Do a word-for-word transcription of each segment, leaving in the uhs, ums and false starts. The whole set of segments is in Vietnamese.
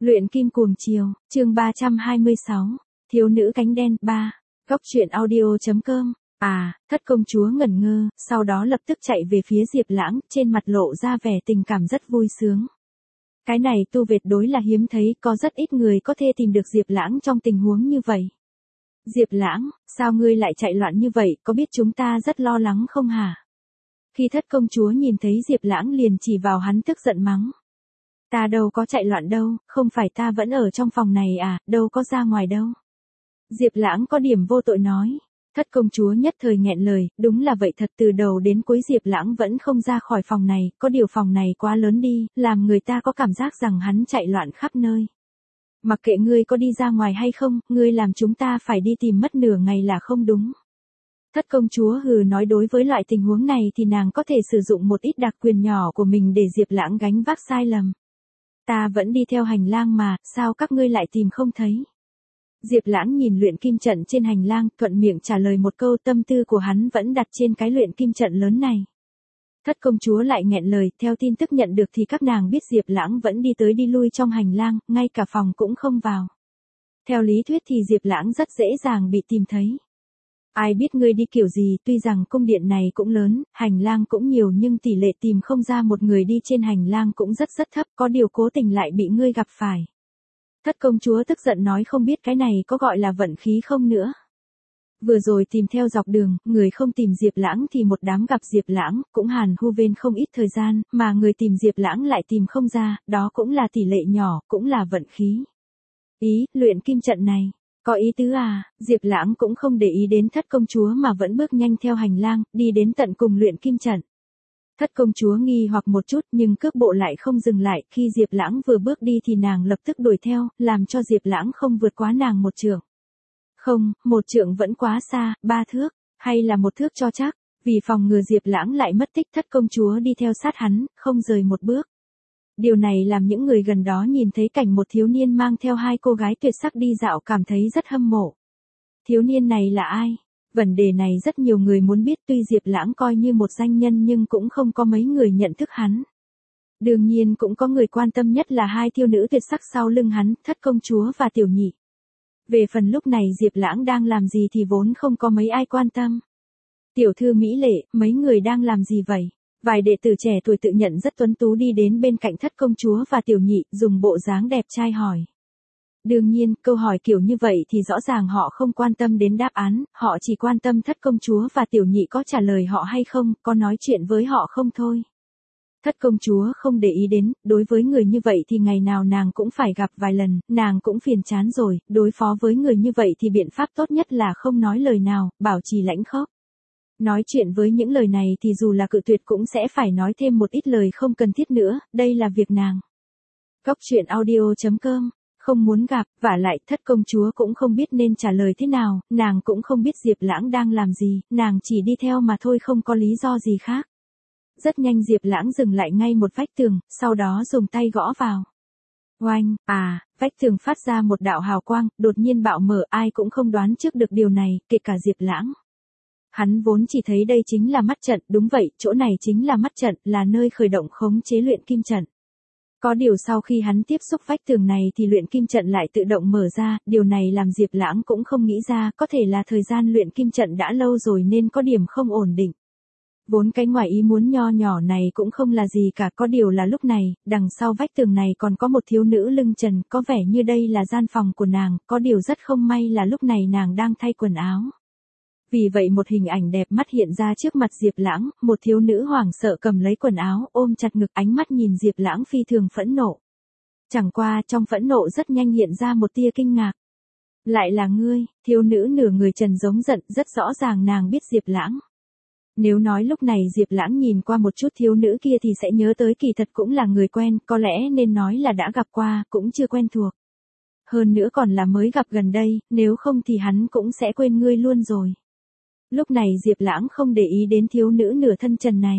Luyện kim cuồng chiều, chương ba trăm hai mươi sáu, thiếu nữ cánh đen, ba, góc truyện audio.com, à, thất công chúa ngẩn ngơ, sau đó lập tức chạy về phía Diệp Lãng, trên mặt lộ ra vẻ tình cảm rất vui sướng. Cái này tu tuyệt đối là hiếm thấy, có rất ít người có thể tìm được Diệp Lãng trong tình huống như vậy. Diệp Lãng, sao ngươi lại chạy loạn như vậy, có biết chúng ta rất lo lắng không hả? Khi thất công chúa nhìn thấy Diệp Lãng liền chỉ vào hắn tức giận mắng. Ta đâu có chạy loạn đâu, không phải ta vẫn ở trong phòng này à, đâu có ra ngoài đâu. Diệp Lãng có điểm vô tội nói. Thất công chúa nhất thời nghẹn lời, đúng là vậy thật, từ đầu đến cuối Diệp Lãng vẫn không ra khỏi phòng này, có điều phòng này quá lớn đi, làm người ta có cảm giác rằng hắn chạy loạn khắp nơi. Mặc kệ ngươi có đi ra ngoài hay không, ngươi làm chúng ta phải đi tìm mất nửa ngày là không đúng. Thất công chúa hừ nói, đối với loại tình huống này thì nàng có thể sử dụng một ít đặc quyền nhỏ của mình để Diệp Lãng gánh vác sai lầm. Ta vẫn đi theo hành lang mà, sao các ngươi lại tìm không thấy? Diệp Lãng nhìn luyện kim trận trên hành lang, thuận miệng trả lời một câu, tâm tư của hắn vẫn đặt trên cái luyện kim trận lớn này. Thất công chúa lại nghẹn lời, theo tin tức nhận được thì các nàng biết Diệp Lãng vẫn đi tới đi lui trong hành lang, ngay cả phòng cũng không vào. Theo lý thuyết thì Diệp Lãng rất dễ dàng bị tìm thấy. Ai biết ngươi đi kiểu gì, tuy rằng cung điện này cũng lớn, hành lang cũng nhiều nhưng tỷ lệ tìm không ra một người đi trên hành lang cũng rất rất thấp, có điều cố tình lại bị ngươi gặp phải. Thất công chúa tức giận nói, không biết cái này có gọi là vận khí không nữa. Vừa rồi tìm theo dọc đường, người không tìm Diệp Lãng thì một đám gặp Diệp Lãng, cũng hàn hu vên không ít thời gian, mà người tìm Diệp Lãng lại tìm không ra, đó cũng là tỷ lệ nhỏ, cũng là vận khí. Ý, luyện kim trận này. Có ý tứ à, Diệp Lãng cũng không để ý đến thất công chúa mà vẫn bước nhanh theo hành lang, đi đến tận cùng luyện kim trận. Thất công chúa nghi hoặc một chút nhưng cước bộ lại không dừng lại, khi Diệp Lãng vừa bước đi thì nàng lập tức đuổi theo, làm cho Diệp Lãng không vượt quá nàng một trượng. Không, một trượng vẫn quá xa, ba thước, hay là một thước cho chắc, vì phòng ngừa Diệp Lãng lại mất tích, thất công chúa đi theo sát hắn, không rời một bước. Điều này làm những người gần đó nhìn thấy cảnh một thiếu niên mang theo hai cô gái tuyệt sắc đi dạo cảm thấy rất hâm mộ. Thiếu niên này là ai? Vấn đề này rất nhiều người muốn biết, tuy Diệp Lãng coi như một danh nhân nhưng cũng không có mấy người nhận thức hắn. Đương nhiên cũng có người quan tâm, nhất là hai thiếu nữ tuyệt sắc sau lưng hắn, thất công chúa và tiểu nhị. Về phần lúc này Diệp Lãng đang làm gì thì vốn không có mấy ai quan tâm. Tiểu thư mỹ lệ, mấy người đang làm gì vậy? Vài đệ tử trẻ tuổi tự nhận rất tuấn tú đi đến bên cạnh thất công chúa và tiểu nhị, dùng bộ dáng đẹp trai hỏi. Đương nhiên, câu hỏi kiểu như vậy thì rõ ràng họ không quan tâm đến đáp án, họ chỉ quan tâm thất công chúa và tiểu nhị có trả lời họ hay không, có nói chuyện với họ không thôi. Thất công chúa không để ý đến, đối với người như vậy thì ngày nào nàng cũng phải gặp vài lần, nàng cũng phiền chán rồi, đối phó với người như vậy thì biện pháp tốt nhất là không nói lời nào, bảo trì lãnh khốc. Nói chuyện với những lời này thì dù là cự tuyệt cũng sẽ phải nói thêm một ít lời không cần thiết nữa, đây là việc nàng. Góc truyện audio.com, không muốn gặp, vả lại thất công chúa cũng không biết nên trả lời thế nào, nàng cũng không biết Diệp Lãng đang làm gì, nàng chỉ đi theo mà thôi, không có lý do gì khác. Rất nhanh Diệp Lãng dừng lại ngay một vách tường, sau đó dùng tay gõ vào. Oanh, à, vách tường phát ra một đạo hào quang, đột nhiên bạo mở, ai cũng không đoán trước được điều này, kể cả Diệp Lãng. Hắn vốn chỉ thấy đây chính là mắt trận, đúng vậy, chỗ này chính là mắt trận, là nơi khởi động khống chế luyện kim trận. Có điều sau khi hắn tiếp xúc vách tường này thì luyện kim trận lại tự động mở ra, điều này làm Diệp Lãng cũng không nghĩ ra, có thể là thời gian luyện kim trận đã lâu rồi nên có điểm không ổn định. Vốn cái ngoài ý muốn nho nhỏ này cũng không là gì cả, có điều là lúc này, đằng sau vách tường này còn có một thiếu nữ lưng trần, có vẻ như đây là gian phòng của nàng, có điều rất không may là lúc này nàng đang thay quần áo. Vì vậy một hình ảnh đẹp mắt hiện ra trước mặt Diệp Lãng, một thiếu nữ hoảng sợ cầm lấy quần áo, ôm chặt ngực, ánh mắt nhìn Diệp Lãng phi thường phẫn nộ. Chẳng qua trong phẫn nộ rất nhanh hiện ra một tia kinh ngạc. Lại là ngươi, thiếu nữ nửa người trần giống giận, rất rõ ràng nàng biết Diệp Lãng. Nếu nói lúc này Diệp Lãng nhìn qua một chút thiếu nữ kia thì sẽ nhớ tới kỳ thật cũng là người quen, có lẽ nên nói là đã gặp qua, cũng chưa quen thuộc. Hơn nữa còn là mới gặp gần đây, nếu không thì hắn cũng sẽ quên ngươi luôn rồi. Lúc này Diệp Lãng không để ý đến thiếu nữ nửa thân trần này.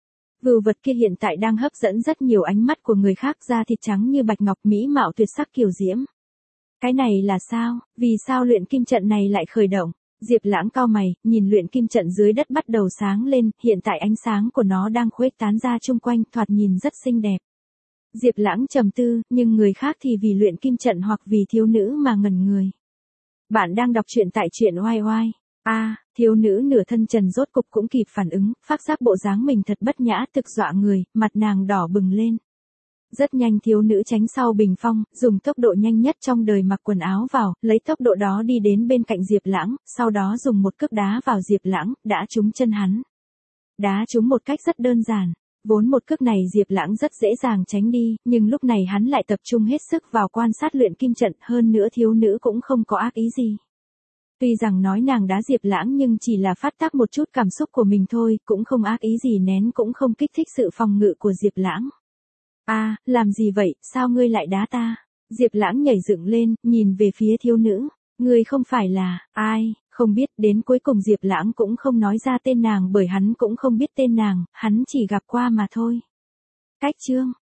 Vưu vật kia hiện tại đang hấp dẫn rất nhiều ánh mắt của người khác, da thịt trắng như bạch ngọc, mỹ mạo tuyệt sắc kiều diễm. Cái này là sao, vì sao luyện kim trận này lại khởi động? Diệp Lãng cau mày, nhìn luyện kim trận dưới đất bắt đầu sáng lên, hiện tại ánh sáng của nó đang khuếch tán ra chung quanh, thoạt nhìn rất xinh đẹp. Diệp Lãng trầm tư, nhưng người khác thì vì luyện kim trận hoặc vì thiếu nữ mà ngẩn người. Bạn đang đọc truyện tại truyện oai oai. A, à, thiếu nữ nửa thân trần rốt cục cũng kịp phản ứng, phát giác bộ dáng mình thật bất nhã, thực dọa người, mặt nàng đỏ bừng lên. Rất nhanh thiếu nữ tránh sau bình phong, dùng tốc độ nhanh nhất trong đời mặc quần áo vào, lấy tốc độ đó đi đến bên cạnh Diệp Lãng, sau đó dùng một cước đá vào Diệp Lãng, đã trúng chân hắn. Đá trúng một cách rất đơn giản. Vốn một cước này Diệp Lãng rất dễ dàng tránh đi, nhưng lúc này hắn lại tập trung hết sức vào quan sát luyện kim trận, hơn nữa thiếu nữ cũng không có ác ý gì. Tuy rằng nói nàng đá Diệp Lãng nhưng chỉ là phát tác một chút cảm xúc của mình thôi, cũng không ác ý gì, nén cũng không kích thích sự phòng ngự của Diệp Lãng. A, à, làm gì vậy, sao ngươi lại đá ta? Diệp Lãng nhảy dựng lên, nhìn về phía thiếu nữ. Ngươi không phải là, ai, không biết, đến cuối cùng Diệp Lãng cũng không nói ra tên nàng bởi hắn cũng không biết tên nàng, hắn chỉ gặp qua mà thôi. Cách chương.